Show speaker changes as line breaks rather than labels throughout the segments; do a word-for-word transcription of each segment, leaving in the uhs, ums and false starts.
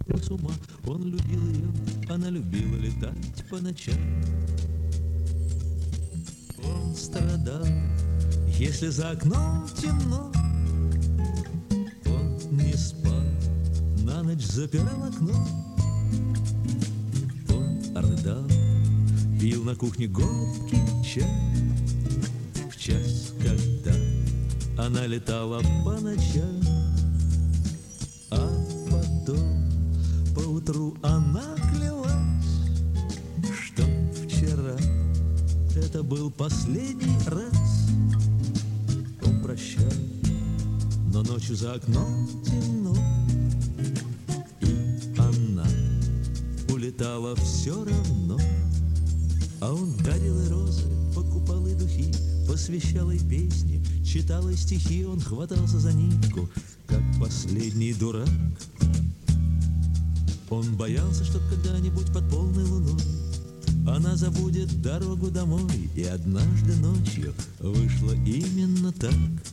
с ума. Он любил ее, она любила летать по ночам. Он страдал, если за окном темно. Он не спал, на ночь запирал окно. Он рыдал, пил на кухне горький чай. В час, когда она летала по ночам. А потом поутру она клялась, что вчера это был последний раз. Он прощал, но ночью за окном темно. И она улетала все равно. А он дарил ей розы, покупал ей духи, посвящал ей песни, читал ей стихи. Он хватался за нитку, как последний дурак. Он боялся, что когда-нибудь под полной луной она забудет дорогу домой. И однажды ночью вышло именно так.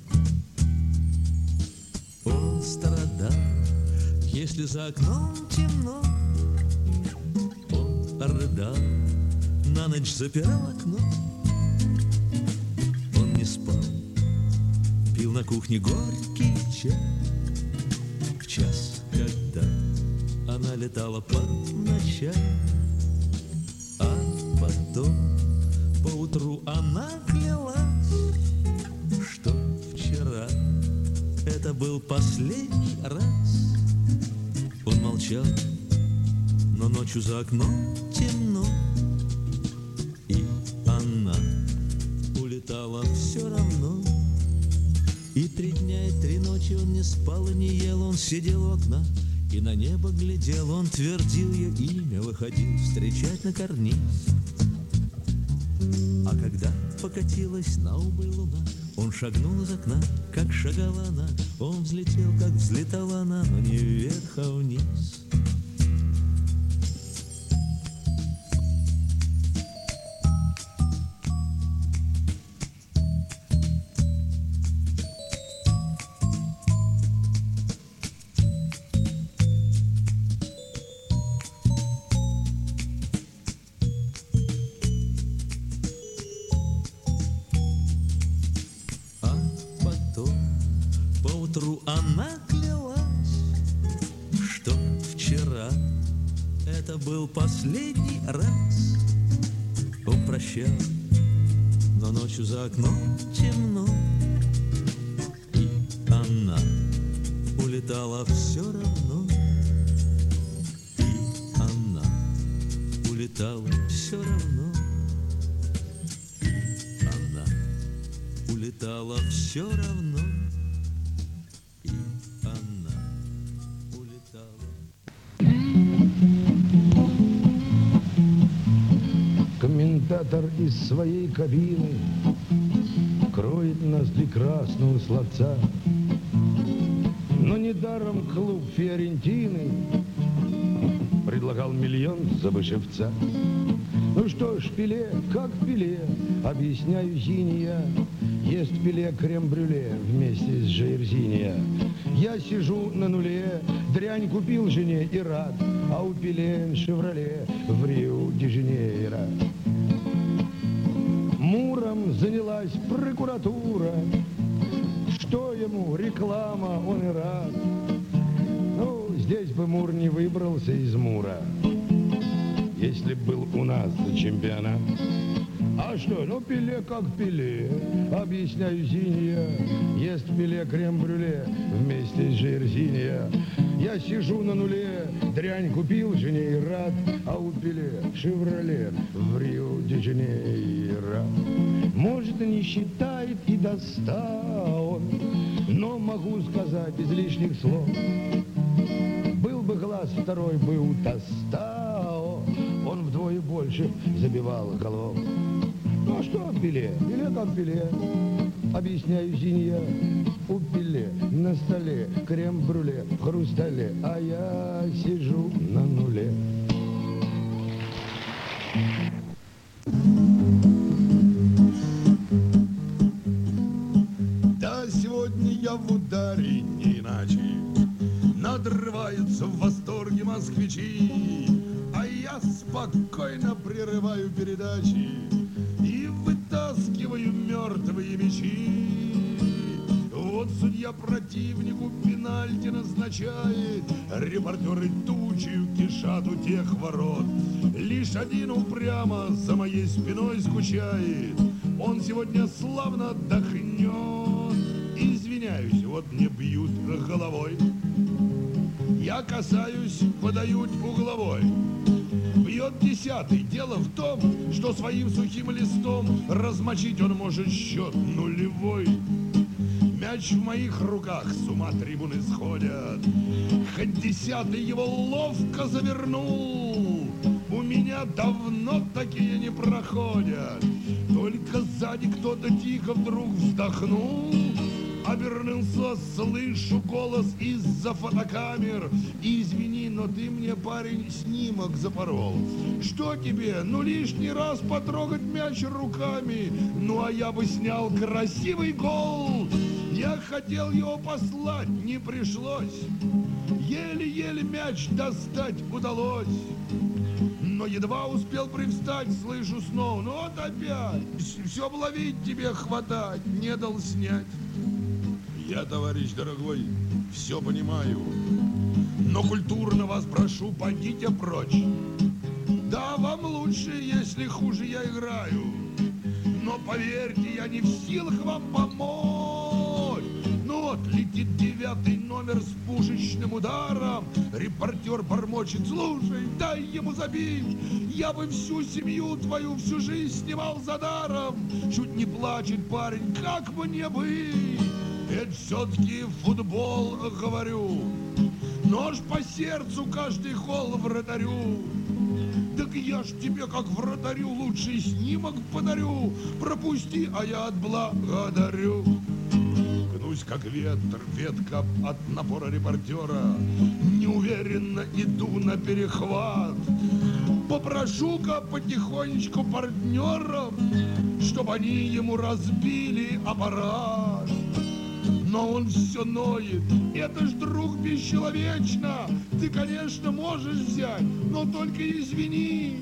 Он страдал, если за окном темно. Он рыдал, на ночь запирал окно. Он не спал, пил на кухне горький чай. В час, когда она летала по ночам. А потом поутру она клялась, что вчера это был последний раз. Он молчал, но ночью за окном темно. И она улетала все равно. И три дня, и три ночи он не спал и не ел. Он сидел у окна и на небо глядел. Он твердил ее имя, выходил встречать на карниз. А когда покатилась на убыль луна, он шагнул из окна, как шагала она. Он взлетел, как взлетала она, но не вверх, а вниз. Она клялась, что вчера это был последний раз. Он прощал, но ночью за окном темно. И она улетала все равно. И она улетала все равно. И она улетала все равно.
Комментатор из своей кабины кроет ноздри красного словца. Но недаром клуб Фиорентины предлагал миллион за Вышивца. Ну что ж, Пеле, как Пеле, объясняю Зиния, ест Пеле крем-брюле вместе с Жаирзиния. Я сижу на нуле, дрянь купил жене и рад, а у Пеле «Шевроле» в Рио-де-Жанейро. Муром занялась прокуратура, что ему реклама, он и рад. Ну, здесь бы Мур не выбрался из Мура, если б был у нас чемпионат. А что, ну Пеле как Пеле, объясняю Зиния, ест Пеле крем-брюле вместе с Жаирзиния. Я сижу на нуле, дрянь купил жене и рад, а у Пеле «Шевроле» в Рио-де-Жанейро. Может, не считает и до ста он, но могу сказать без лишних слов. Был бы глаз второй бы у Тоста, он вдвое больше забивал голов. Ну а что Пеле? Пеле как Пеле, объясняю Зиния. У Пеле на столе крем-брюле в хрустале, а я сижу на нуле.
Да, сегодня я в ударе не иначе. Надрывается в восторге москвичи, а я спокойно прерываю передачи и вытаскиваю мертвые мячи. Вот судья противнику пенальти назначает, репортеры тучью кишат у тех ворот. Лишь один упрямо за моей спиной скучает, он сегодня славно отдохнет. Извиняюсь, вот мне бьют головой, я касаюсь, подают угловой. Бьет десятый, дело в том, что своим сухим листом размочить он может счет нулевой. Мяч в моих руках, с ума трибуны сходят, хоть десятый его ловко завернул. У меня давно такие не проходят, только сзади кто-то тихо вдруг вздохнул. Обернулся, слышу голос из-за фотокамер: извини, но ты мне, парень, снимок запорол. Что тебе? Ну лишний раз потрогать мяч руками, ну а я бы снял красивый гол. Я хотел его послать, не пришлось, еле-еле мяч достать удалось. Но едва успел привстать, слышу снова: ну вот опять, все б ловить тебе хватать, не дал снять. Я, товарищ дорогой, все понимаю, но культурно вас прошу, пойдите прочь. Да, вам лучше, если хуже я играю, но поверьте, я не в силах вам помочь. Ну вот, летит девятый номер с пушечным ударом, репортер бормочет: слушай, дай ему забить, я бы всю семью твою всю жизнь снимал за даром. Чуть не плачет парень: как мне быть? Это все-таки футбол, говорю, нож по сердцу каждый гол вратарю. Так я ж тебе, как вратарю, лучший снимок подарю. Пропусти, а я отблагодарю. Гнусь, как ветер, ветка от напора репортера, неуверенно иду на перехват. Попрошу-ка потихонечку партнеров, чтобы они ему разбили аппарат. Но он все ноет: это ж, друг, бесчеловечно. Ты, конечно, можешь взять, но только извини,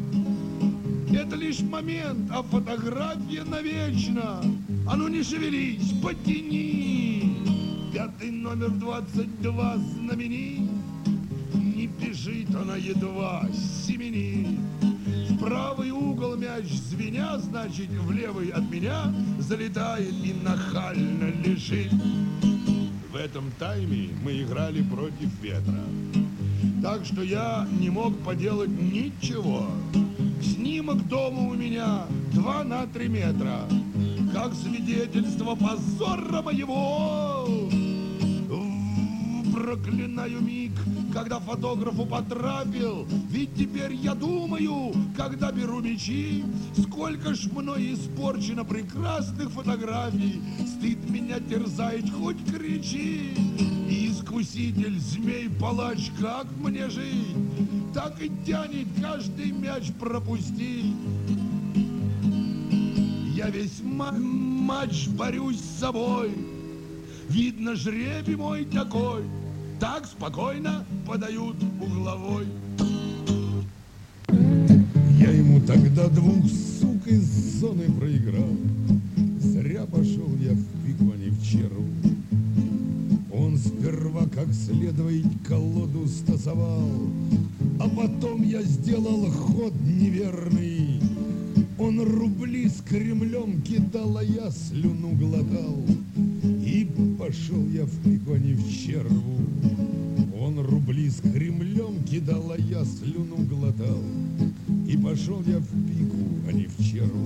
это лишь момент, а фотография навечно. А ну не шевелись, потяни. Пятый номер двадцать два знаменит, не бежит она, едва семенит. В правый угол мяч звеня, значит, в левый от меня залетает и нахально лежит. В этом тайме мы играли против ветра, так что я не мог поделать ничего. Снимок дома у меня два на три метра, как свидетельство позора моего. Проклинаю миг, когда фотографу потрафил, ведь теперь я думаю, когда беру мячи, сколько ж мной испорчено прекрасных фотографий. Стыд меня терзает, хоть кричи. И искуситель, змей-палач, как мне жить? Так и тянет каждый мяч пропустить. Я весь матч борюсь с собой, видно, жребий мой такой. Так спокойно подают угловой.
Я ему тогда двух сук из зоны проиграл. Зря пошел я в пику, а не в черву. Он сперва как следует колоду стасовал, а потом я сделал ход неверный. Он рубли с Кремлем кидал, а я слюну глотал. И пошел я в пику, а не в черву. Он рубли с Кремлем кидал, а я слюну глотал. И пошел я в пику, а не в черву.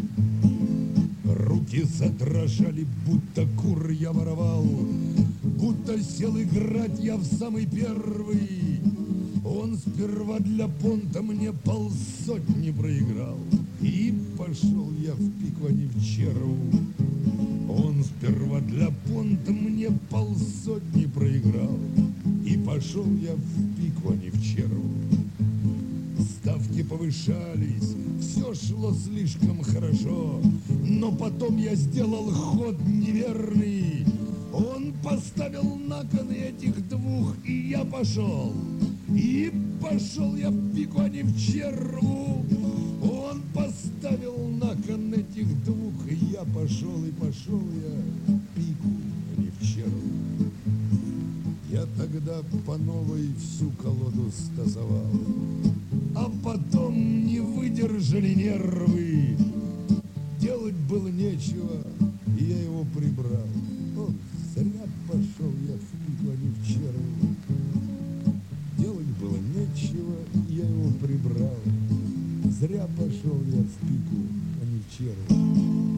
Руки задрожали, будто кур я воровал, будто сел играть я в самый первый. Он сперва для понта мне полсотни проиграл. И пошел я в пику, а не в черву. Он сперва для понта мне полсотни проиграл. И пошел я в пику, а не в черву. Ставки повышались, все шло слишком хорошо, но потом я сделал ход неверный. Он поставил на кон этих двух, и я пошел.
И пошел я в пику, а не в черву. Он поставил на кон этих двух, и я пошел, и пошел я в пику, а не в черву. Я тогда по новой всю колоду стасовал, а потом не выдержали нервы. Делать было нечего, и я его прибрал. О, зря пошел я в пику, а не в черву. Делать было нечего, и я его прибрал. Зря пошел я в пику, а не в черву.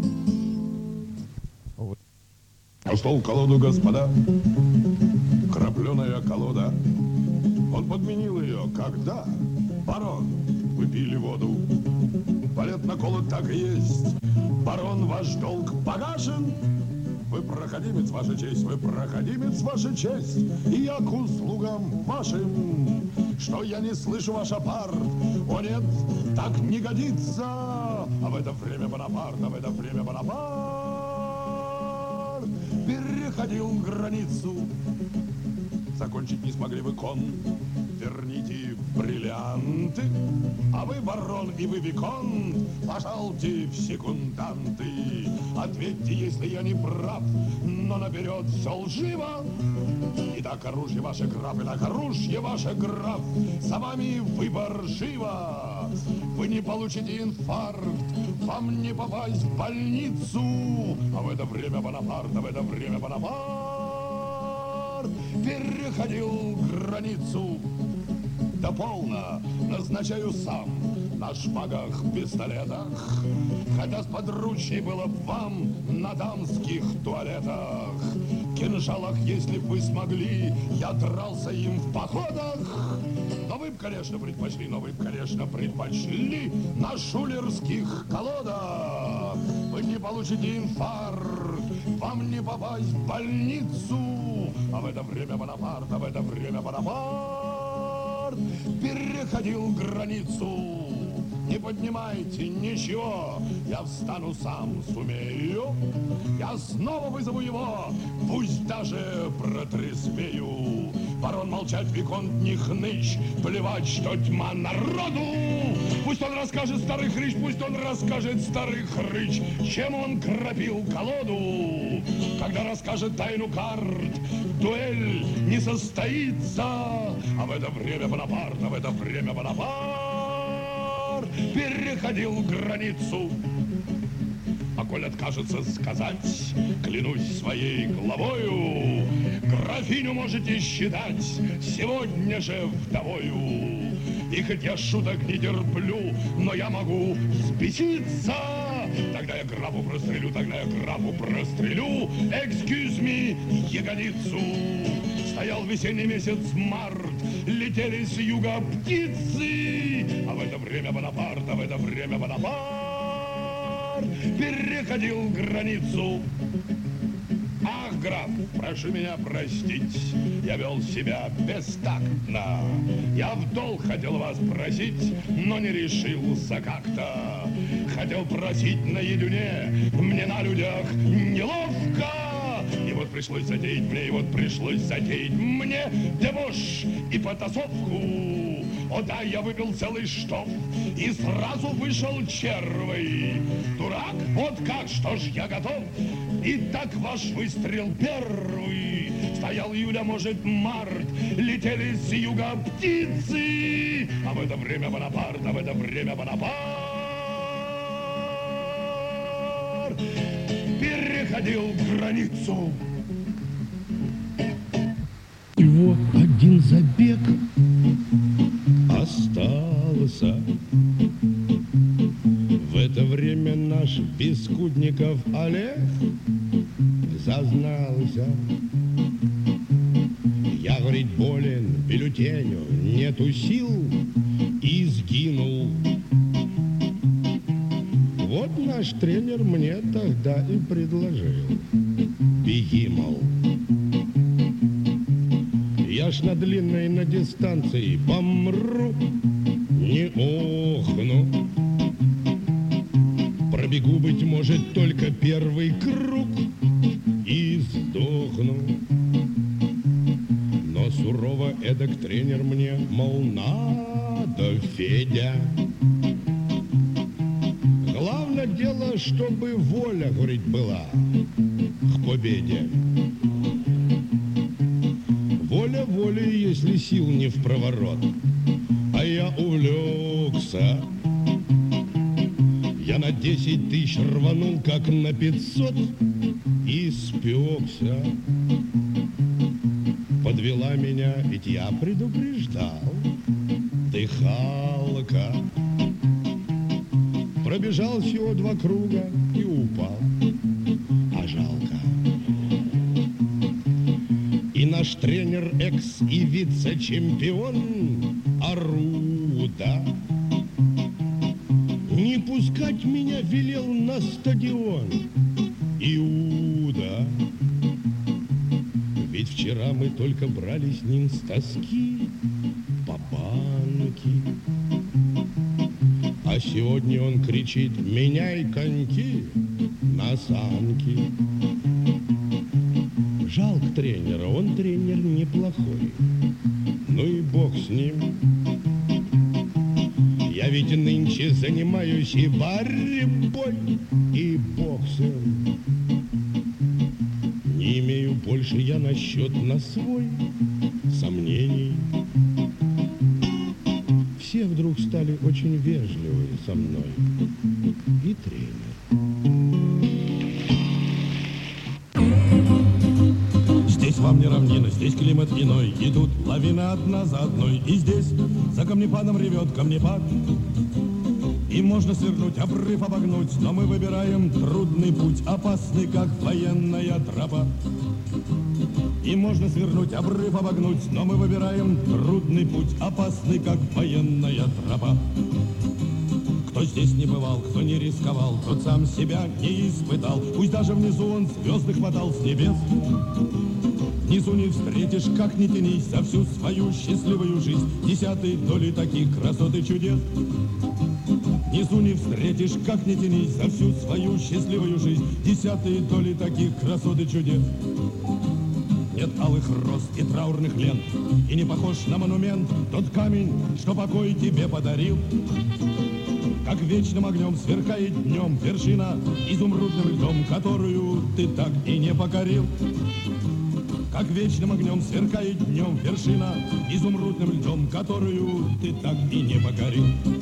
На стол колоду, господа, крапленая колода. Он подменил ее, когда, барон, вы пили воду. Балет на колод так и есть. Барон, ваш долг погашен. Вы проходимец, ваша честь, вы проходимец, ваша честь. И я к услугам вашим, что я не слышу ваш аппарт. О нет, так не годится. А в это время Бонапарт, а в это время Бонапарт переходил границу. Закончить не смогли вы кон. Верните бриллианты, а вы барон и вы виконт, пожалуйте в секунданты. Ответьте, если я не прав, но наперед все лживо. Итак, оружие ваше, граф, итак, оружие ваше, граф, за вами выбор живо. Вы не получите инфаркт, вам не попасть в больницу. А в это время Бонапарт, а в это время Бонапарт переходил границу. Да полно, назначаю сам на шпагах, пистолетах, хотя сподручней было б вам на дамских туалетах. Кинжалах, если б вы смогли, я дрался им в походах. Но вы б, конечно, предпочли, но вы б, конечно, предпочли на шулерских колодах. Вы не получите инфаркт, вам не попасть в больницу. А в это время Бонапарт, а в это время Бонапарт переходил границу. Не поднимайте ничего, я встану сам, сумею. Я снова вызову его, пусть даже протрезвею. Барон молчать, виконт не хнычь, плевать, что тьма народу. Пусть он расскажет, старый хрыч, пусть он расскажет, старый хрыч, чем он кропил колоду. Когда расскажет тайну карт, дуэль не состоится. А в это время Бонапарт, а в это время Бонапарт переходил границу. А коль откажется сказать, клянусь своей головою, графиню можете считать сегодня же вдовою. И хоть я шуток не терплю, но я могу взбеситься. Тогда я графу прострелю, тогда я графу прострелю. Excuse me, ягодицу. Стоял весенний месяц март, летели с юга птицы. А в это время Бонапарт, а в это время Бонапарт переходил границу. Ах, граф, прошу меня простить, я вел себя бестактно. Я в долг хотел вас просить, но не решился как-то. Хотел просить наедине, мне на людях неловко. И вот пришлось затеять мне, и вот пришлось затеять мне дебош и потасовку. О да, я выпил целый штоф и сразу вышел червый. Дурак? Вот как, что ж я готов. Итак, ваш выстрел первый. Стоял июля, может, март, летели с юга птицы. А в это время Бонапарт, а в это время Бонапарт переходил границу.
И вот один забег остался. В это время наш Бескудников Олег зазнался. Я, говорит, болен, бюллетеню нету сил, и сгинул. Вот наш тренер мне тогда и предложил: беги, мол. Я ж на длинной, на дистанции помру, не охну. Пробегу, быть может, только первый круг и сдохну. Но с
сурово эдак тренер мне, мол, надо, Федя. Главное дело, чтобы воля, говорит, была к победе. Воля волей, если сил не в проворот. А я увлекся. Я на десять тысяч рванул, как на пятьсот, и спекся. Подвела меня, ведь я предупреждал. Дыхалка. Пробежал всего два круга и упал. А жалко. И наш тренер, экс и вице-чемпион Аруда не пускать меня велел на стадион. Иуда. Ведь вчера мы только брали с ним с тоски по банке. А сегодня он кричит: меняй коньки на санки. Жалко тренера, он тренер неплохой. Ну и бог с ним. Я ведь нынче занимаюсь и борьбой, и боксом. Не имею больше я насчет на свой сомнений. Все вдруг стали очень вежливы со мной. И тренер.
Здесь вам не равнина, здесь климат иной. Идут лавины одна за одной. И здесь за камнепадом ревет камнепад. И можно свернуть, обрыв обогнуть, но мы выбираем трудный путь, опасный, как военная тропа. И можно свернуть, обрыв обогнуть, но мы выбираем трудный путь, опасный, как военная тропа. Кто здесь не бывал, кто не рисковал, тот сам себя не испытал. Пусть даже внизу он звезды хватал с небес. Внизу не встретишь, как ни тянись, за всю свою счастливую жизнь десятой доли таких красот и чудес. Внизу не встретишь, как ни тянись, за всю свою счастливую жизнь десятой доли таких красот и чудес. Нет алых роз и траурных лент, и не похож на монумент тот камень, что покой тебе подарил. Как вечным огнем сверкает днем вершина изумрудным льдом, которую ты так и не покорил. Как вечным огнем сверкает днем вершина изумрудным льдом, которую ты так и не покорил.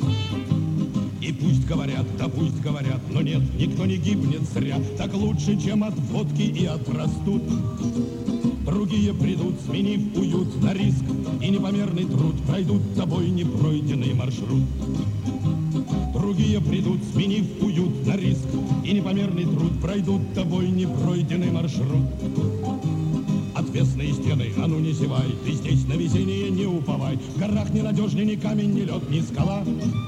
И пусть говорят, да пусть говорят, но нет, никто не гибнет зря. Так лучше, чем от водки и от простуд. Другие придут, сменив уют на риск и непомерный труд, пройдут тобой непройденный маршрут. Другие придут, сменив уют на риск и непомерный труд, пройдут тобой непройденный маршрут. Отвесные стены, а ну не зевай, ты здесь на везение не уповай. В горах ни надежней ни камень, ни лед, ни скала.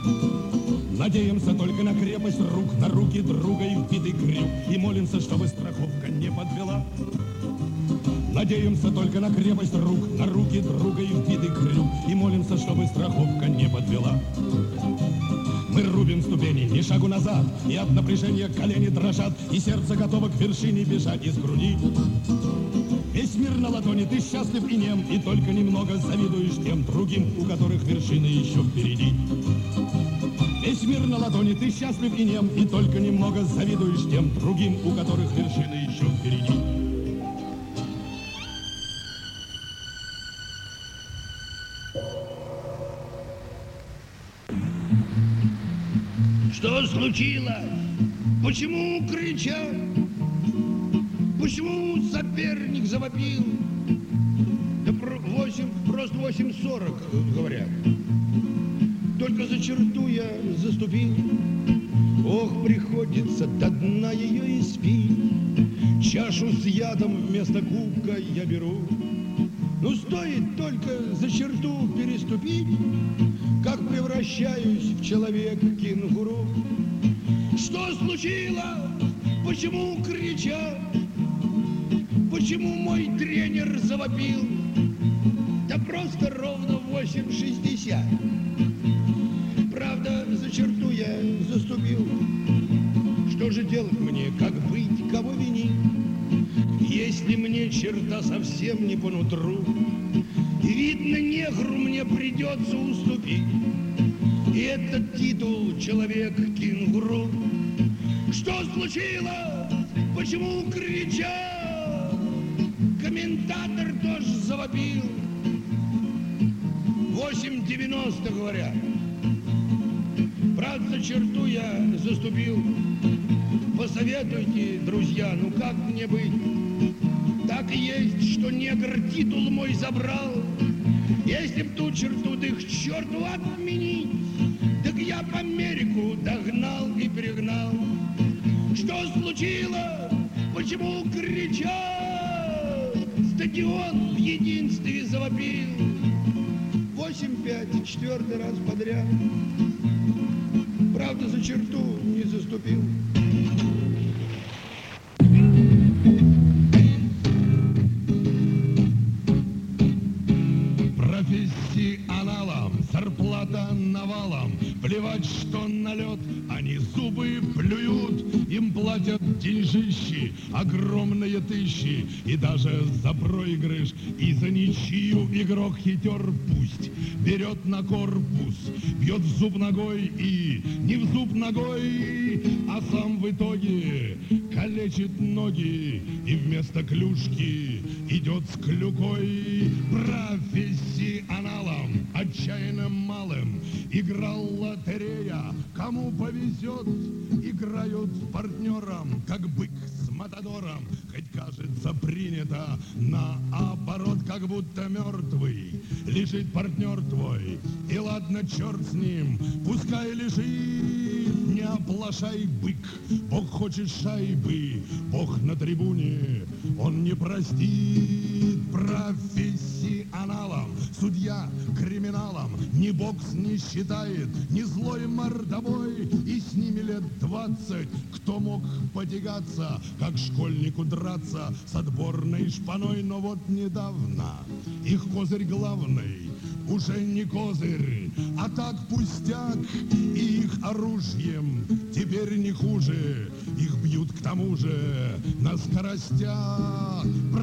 Надеемся только на крепость рук, на руки друга и вбитый крюк, и молимся, чтобы страховка не подвела. Надеемся только на крепость рук, на руки друга и вбитый крюк, и молимся, чтобы страховка не подвела. Мы рубим ступени, ни шагу назад, и от напряжения колени дрожат, и сердце готово к вершине бежать из груди. Весь мир на ладони, ты счастлив и нем, и только немного завидуешь тем другим, у которых вершины еще впереди. Весь мир на ладони, ты счастлив и нем, и только немного завидуешь тем другим, у которых вершины еще впереди.
Что случилось? Почему кричат? Почему соперник завопил? Да про восемь, просто восемь сорок, говорят. Только за черту я заступил. Ох, приходится до дна ее испить. Чашу с ядом вместо кубка я беру. Ну, стоит только за черту переступить, как превращаюсь в человек-кенгуру. Что случилось? Почему кричат? Почему мой тренер завопил? Да просто ровно восемь шестьдесят. Правда, за черту я заступил. Что же делать мне, как быть, кого винить? Если мне черта совсем не по нутру, и негру мне придется уступить. И этот титул человек-кенгуру. Что случилось? Почему кричат? Комментатор тоже завопил. Восемь девяносто, говорят. Правда, за черту я заступил. Посоветуйте, друзья, ну как мне быть? Так и есть, что негр титул мой забрал. Если б ту черту, да их черту отменить, так я б Америку догнал и перегнал. Что случилось? Почему кричат? Стадион в единстве завопил. Восемь-пять, четвертый раз подряд. Правда, за черту не заступил.
Профессионалам зарплата навалом. Плевать, что налет, они зубы плюют. Им платят деньжищи, огромные тысячи. И даже за проигрыш, и за ничью игрок хитер пусть берет на корпус, бьет в зуб ногой и не в зуб ногой, а сам в итоге калечит ноги и вместо клюшки идет с клюкой. Профессионалам, отчаянным малым, играл лотерея. Кому повезет, играют с партнером, как бык с матадором. Хоть кажется принято наоборот, как будто мертвый лежит партнер твой. И ладно, черт с ним, пускай лежит, не оплошай, бык. Бог хочет шайбы, Бог на трибуне, он не простит. Профессионалам, судья криминалам ни бокс не считает, ни злой мордобой. И с ними лет двадцать кто мог потягаться, как школьнику драться с отборной шпаной. Но вот недавно их козырь главный уже не козырь, а так пустяк. И их оружием теперь не хуже, их бьют к тому же на скоростях.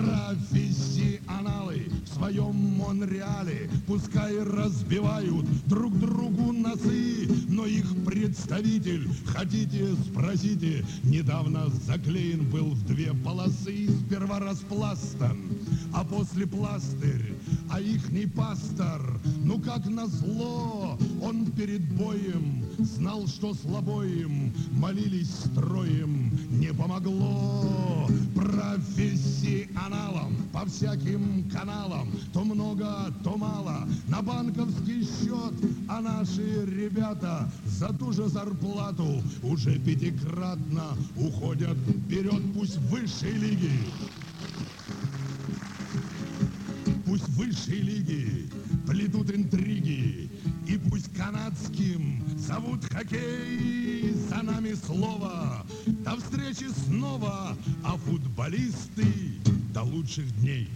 Профессионалы в своем Монреале пускай разбивают друг другу носы, но их представитель, хотите, спросите, недавно заклеен был в две полосы. Сперва распластан, а после пластырь, а ихний пастор, ну как назло, он перед боем знал, что слабоем, молились строем, не помогло. Профессионалам по всяким каналам то много, то мало на банковский счет, а наши ребята за ту же зарплату уже пятикратно уходят вперед. Пусть высшей лиги, пусть высшей лиги плетут интриги, и пусть канадским зовут хоккей. За нами слово, до встречи снова, а футболисты до лучших дней.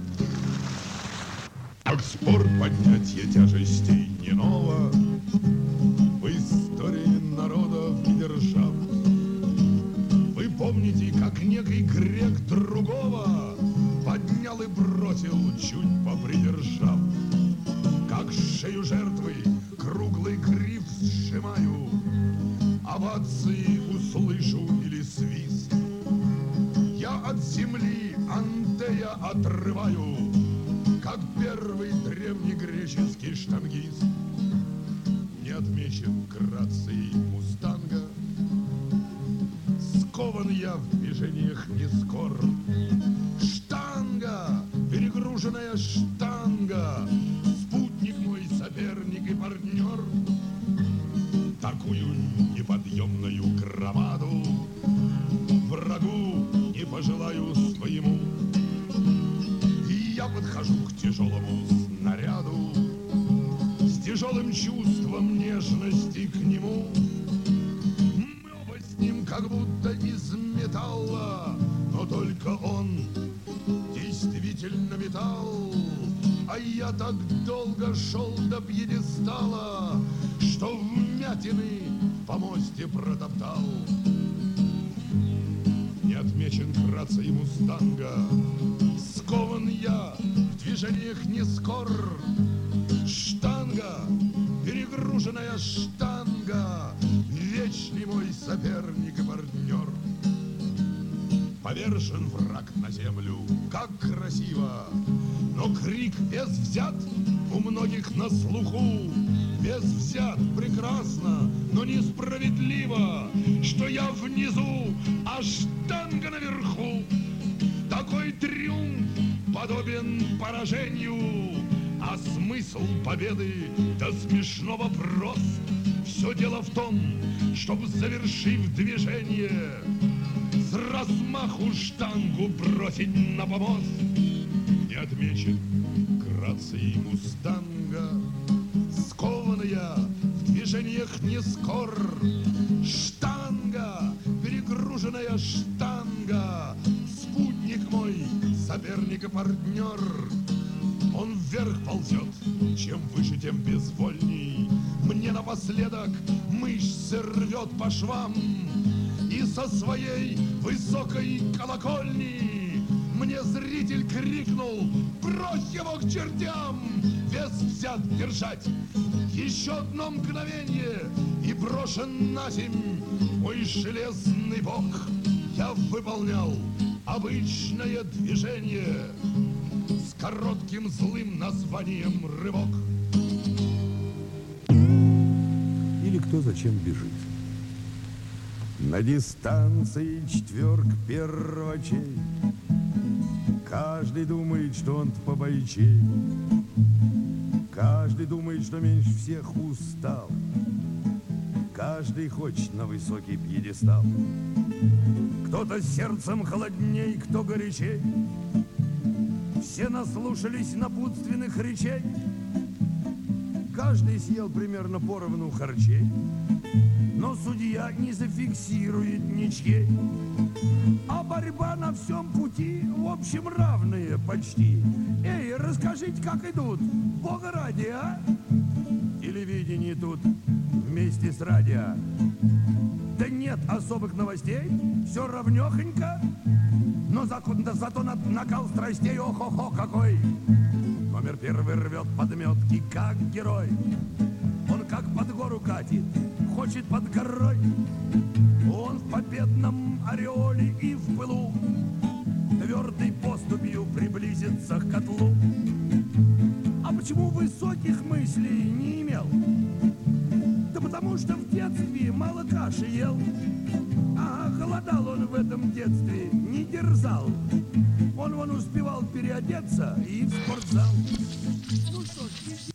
Как спор поднятие тяжестей не ново в истории народов и держав. Вы помните, как некий грек другого поднял и бросил, чуть попридержав. Как шею жертвы круглый гриф сжимаю, овации услышу или свист. Я от земли Антея отрываю, как первый древнегреческий штангист. Не отмечен грацией мустанга, скован я в движениях не скор. Штанга, перегруженная штанга, спутник мой, соперник и партнер. Такую неподъемную громаду врагу не пожелаю своему. И я подхожу к тяжелому снаряду с тяжелым чувством нежности к нему. Мы оба с ним как будто из металла, но только он действительно металл. А я так долго шел до пьедестала, что вмятины в помосте протоптал. Не отмечен грацией мустанга, скован я в движениях не скор.
Штанга, перегруженная штанга, вечный мой соперник и партнер. Повержен враг на землю, как красиво, но крик вес взят у многих на слуху. Вес взят прекрасно, но несправедливо, что я внизу, а штанга наверху. Такой триумф подобен поражению, а смысл победы до смешного прост. Все дело в том, чтобы, завершив движение, с размаху штангу бросить на помост. Не отмечен грацией мустанга, скованный я в движениях не скор. Штанга, перегруженная штанга, спутник мой, соперник и партнер. Он вверх ползет, чем выше, тем безвольней. Мне напоследок мышцы рвет по швам, и со своей высокой колокольни мне зритель крикнул: брось его к чертям! Вес взят держать еще одно мгновение, и брошен на земь мой железный бок. Я выполнял обычное движение с коротким злым названием рывок.
Или кто зачем бежит. На дистанции четверг первачей, каждый думает, что он побойчей, каждый думает, что меньше всех устал, каждый хочет на высокий пьедестал. Кто-то сердцем холодней, кто горячей, все наслушались напутственных речей, каждый съел примерно поровну харчей, но судья не зафиксирует ничьей. А борьба на всем пути, в общем, равные почти. Эй, расскажите, как идут, бога ради, а? Телевидение тут вместе с радио. Да нет особых новостей, все равнёхонько. Но за, да зато на, накал страстей, ох-охо какой. Номер первый рвет подметки, как герой. Он как под гору катит, хочет под горой. Он в победном ореоле и в пылу твердой поступью приблизится к котлу. А почему высоких мыслей не имел? Да потому что в детстве мало каши ел. А голодал он в этом детстве, не дерзал. Он вон успевал переодеться и в спортзал. Ну что ж,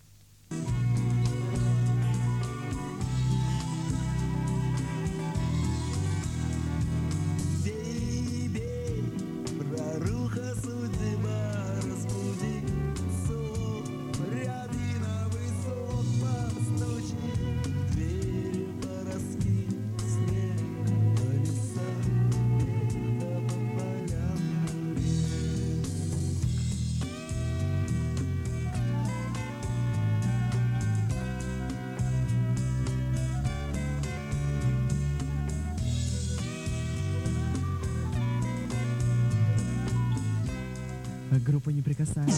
Группа «Неприкасаемая».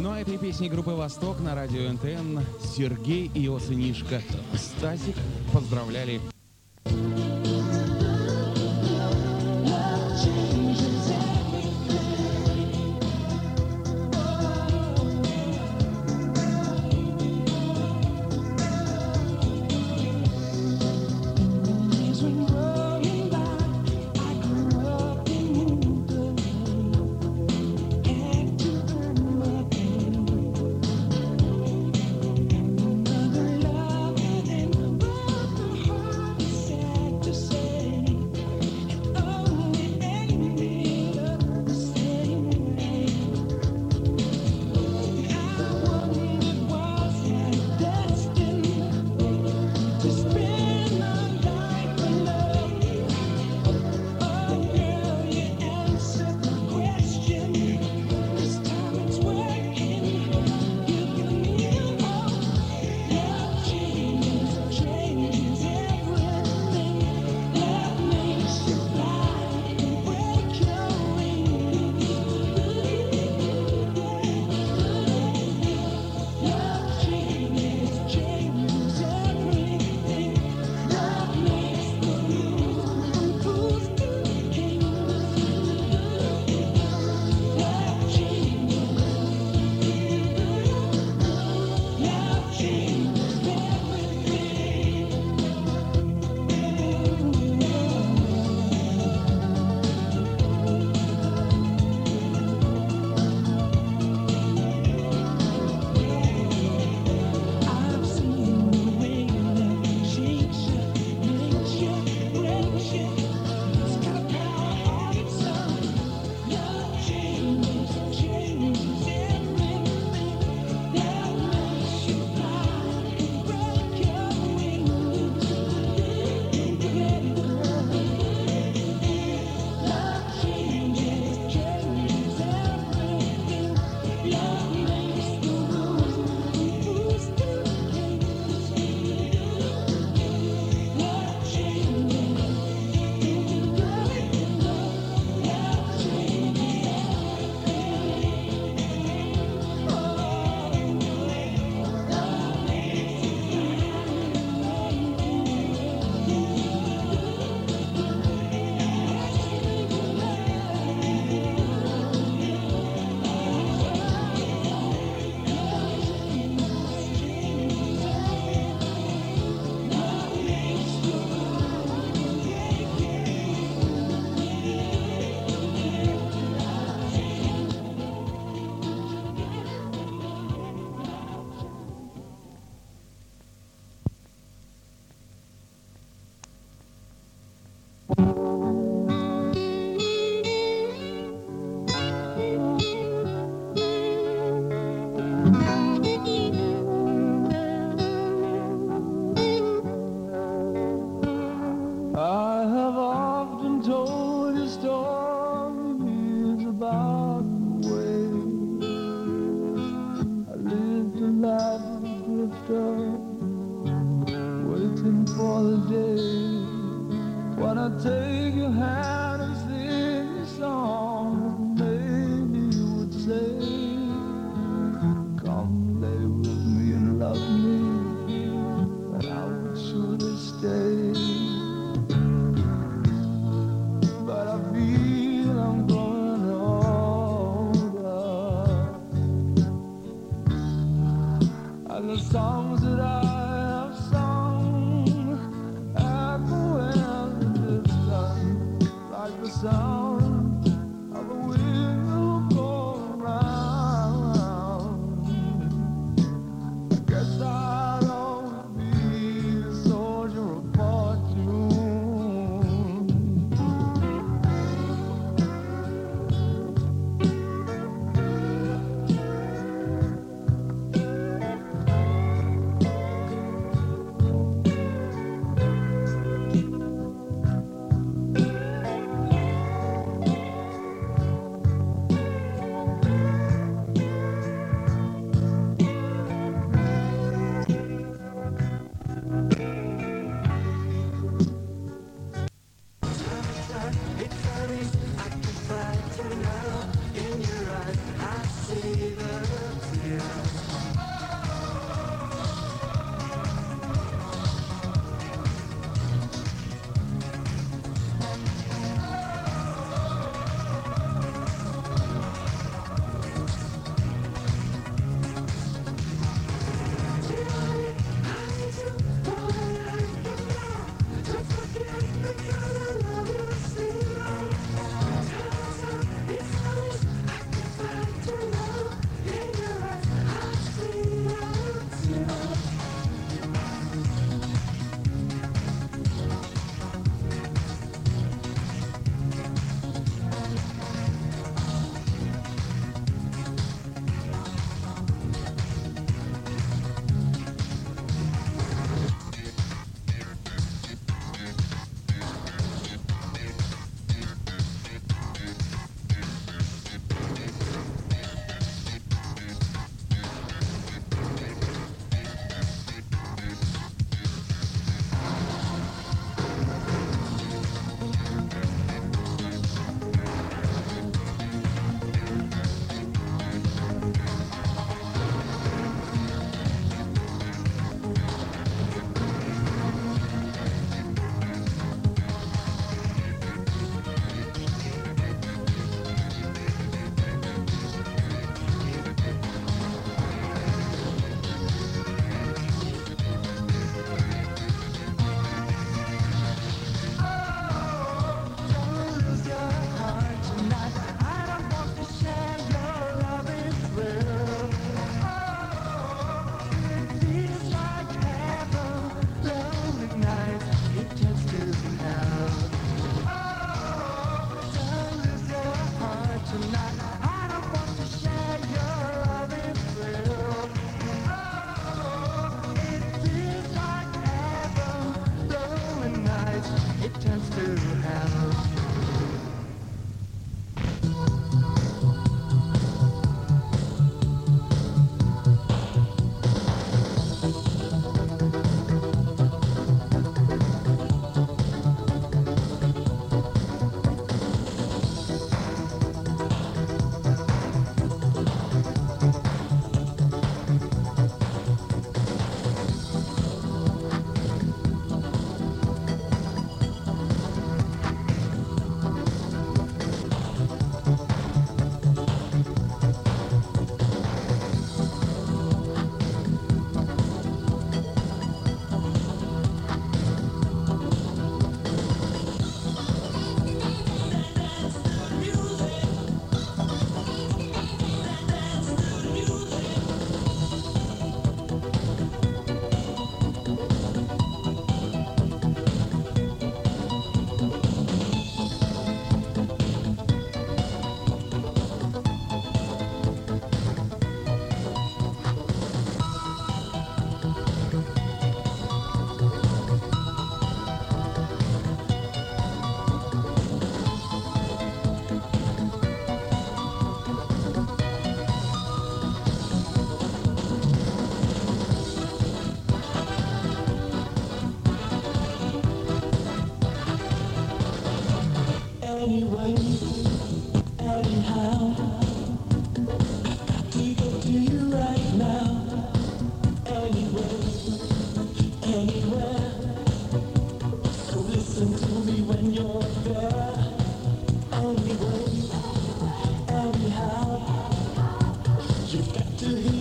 Ну а этой песней группы «Восток» на радио эн тэ эн Сергей и его сынишка Стасик поздравляли.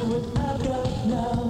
what I've got now.